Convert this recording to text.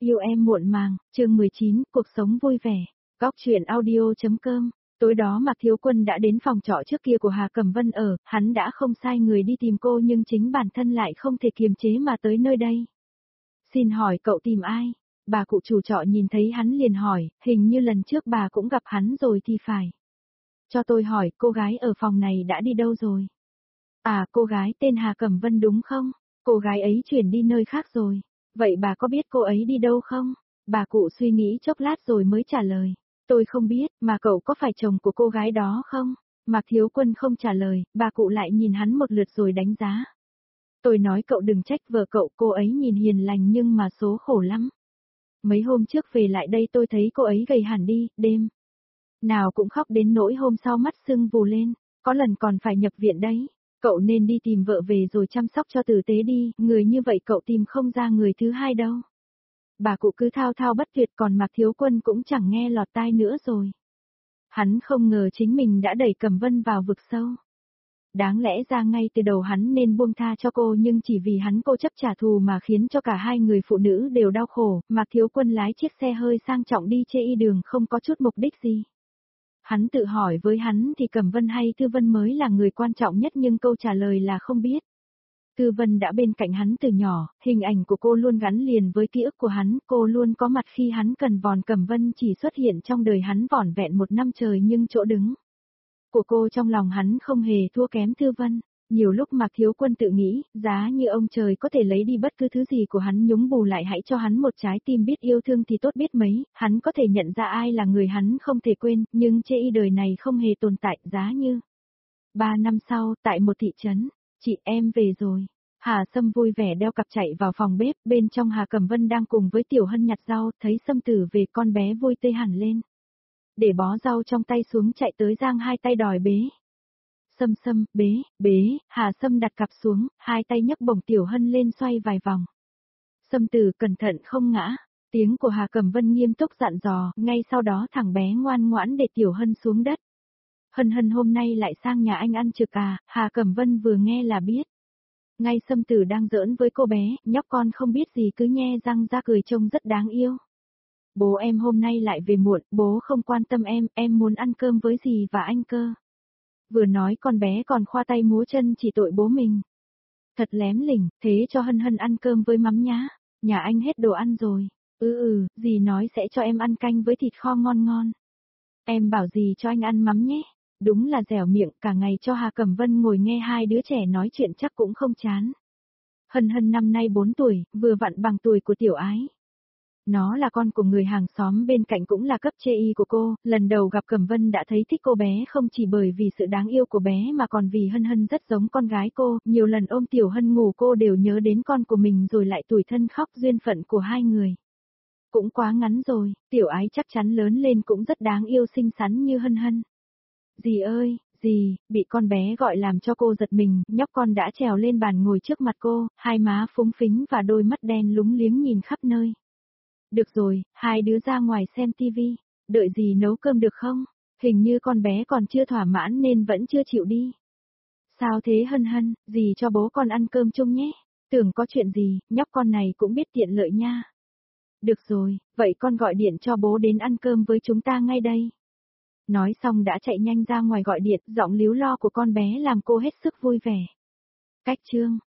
Yêu em muộn màng, chương 19, cuộc sống vui vẻ. Góc truyện audio.com. Tối đó Mạc Thiếu Quân đã đến phòng trọ trước kia của Hà Cẩm Vân ở, hắn đã không sai người đi tìm cô nhưng chính bản thân lại không thể kiềm chế mà tới nơi đây. Xin hỏi cậu tìm ai? Bà cụ chủ trọ nhìn thấy hắn liền hỏi, hình như lần trước bà cũng gặp hắn rồi thì phải. Cho tôi hỏi, cô gái ở phòng này đã đi đâu rồi? À, cô gái tên Hà Cẩm Vân đúng không? Cô gái ấy chuyển đi nơi khác rồi. Vậy bà có biết cô ấy đi đâu không? Bà cụ suy nghĩ chốc lát rồi mới trả lời. Tôi không biết, mà cậu có phải chồng của cô gái đó không? Mạc Thiếu Quân không trả lời, bà cụ lại nhìn hắn một lượt rồi đánh giá. Tôi nói cậu đừng trách vợ cậu, cô ấy nhìn hiền lành nhưng mà số khổ lắm. Mấy hôm trước về lại đây tôi thấy cô ấy gầy hẳn đi, đêm nào cũng khóc đến nỗi hôm sau mắt sưng vù lên, có lần còn phải nhập viện đấy. Cậu nên đi tìm vợ về rồi chăm sóc cho tử tế đi, người như vậy cậu tìm không ra người thứ hai đâu. Bà cụ cứ thao thao bất tuyệt còn Mạc Thiếu Quân cũng chẳng nghe lọt tai nữa rồi. Hắn không ngờ chính mình đã đẩy Cẩm Vân vào vực sâu. Đáng lẽ ra ngay từ đầu hắn nên buông tha cho cô nhưng chỉ vì hắn cố chấp trả thù mà khiến cho cả hai người phụ nữ đều đau khổ, Mạc Thiếu Quân lái chiếc xe hơi sang trọng đi chê y đường không có chút mục đích gì. Hắn tự hỏi với hắn thì Cẩm Vân hay Thư Vân mới là người quan trọng nhất nhưng câu trả lời là không biết. Thư Vân đã bên cạnh hắn từ nhỏ, hình ảnh của cô luôn gắn liền với ký ức của hắn, cô luôn có mặt khi hắn cần vòn Cẩm Vân chỉ xuất hiện trong đời hắn vỏn vẹn một năm trời nhưng chỗ đứng của cô trong lòng hắn không hề thua kém Thư Vân. Nhiều lúc Mạc Thiếu Quân tự nghĩ, giá như ông trời có thể lấy đi bất cứ thứ gì của hắn nhúng bù lại hãy cho hắn một trái tim biết yêu thương thì tốt biết mấy, hắn có thể nhận ra ai là người hắn không thể quên, nhưng chê y đời này không hề tồn tại giá như. 3 năm sau, tại một thị trấn, chị em về rồi. Hà Sâm vui vẻ đeo cặp chạy vào phòng bếp, bên trong Hà Cẩm Vân đang cùng với Tiểu Hân nhặt rau, thấy Sâm Tử về con bé vui tươi hẳn lên. Để bó rau trong tay xuống chạy tới giang hai tay đòi bế. Sâm Sâm, bế, Hà Sâm đặt cặp xuống, hai tay nhấc bổng Tiểu Hân lên xoay vài vòng. Sâm Tử cẩn thận không ngã, tiếng của Hà Cẩm Vân nghiêm túc dặn dò, ngay sau đó thằng bé ngoan ngoãn để Tiểu Hân xuống đất. Hân Hân hôm nay lại sang nhà anh ăn trực à, Hà Cẩm Vân vừa nghe là biết. Ngay Sâm Tử đang giỡn với cô bé, nhóc con không biết gì cứ nhe răng ra cười trông rất đáng yêu. Bố em hôm nay lại về muộn, bố không quan tâm em muốn ăn cơm với dì và anh cơ. Vừa nói con bé còn khoa tay múa chân chỉ tội bố mình. Thật lém lỉnh, thế cho Hân Hân ăn cơm với mắm nhá, nhà anh hết đồ ăn rồi. Dì nói sẽ cho em ăn canh với thịt kho ngon ngon. Em bảo dì cho anh ăn mắm nhé. Đúng là dẻo miệng, cả ngày cho Hà Cẩm Vân ngồi nghe hai đứa trẻ nói chuyện chắc cũng không chán. Hân Hân năm nay 4 tuổi, vừa vặn bằng tuổi của Tiểu Ái. Nó là con của người hàng xóm bên cạnh cũng là cấp chê y của cô, lần đầu gặp Cẩm Vân đã thấy thích cô bé không chỉ bởi vì sự đáng yêu của bé mà còn vì Hân Hân rất giống con gái cô, nhiều lần ôm Tiểu Hân ngủ cô đều nhớ đến con của mình rồi lại tủi thân khóc duyên phận của hai người. Cũng quá ngắn rồi, Tiểu Ái chắc chắn lớn lên cũng rất đáng yêu xinh xắn như Hân Hân. Dì ơi, dì, bị con bé gọi làm cho cô giật mình, nhóc con đã trèo lên bàn ngồi trước mặt cô, hai má phúng phính và đôi mắt đen lúng liếng nhìn khắp nơi. Được rồi, hai đứa ra ngoài xem tivi, đợi dì nấu cơm được không? Hình như con bé còn chưa thỏa mãn nên vẫn chưa chịu đi. Sao thế Hân Hân, dì cho bố con ăn cơm chung nhé. Tưởng có chuyện gì, nhóc con này cũng biết tiện lợi nha. Được rồi, vậy con gọi điện cho bố đến ăn cơm với chúng ta ngay đây. Nói xong đã chạy nhanh ra ngoài gọi điện, giọng líu lo của con bé làm cô hết sức vui vẻ. Cách chương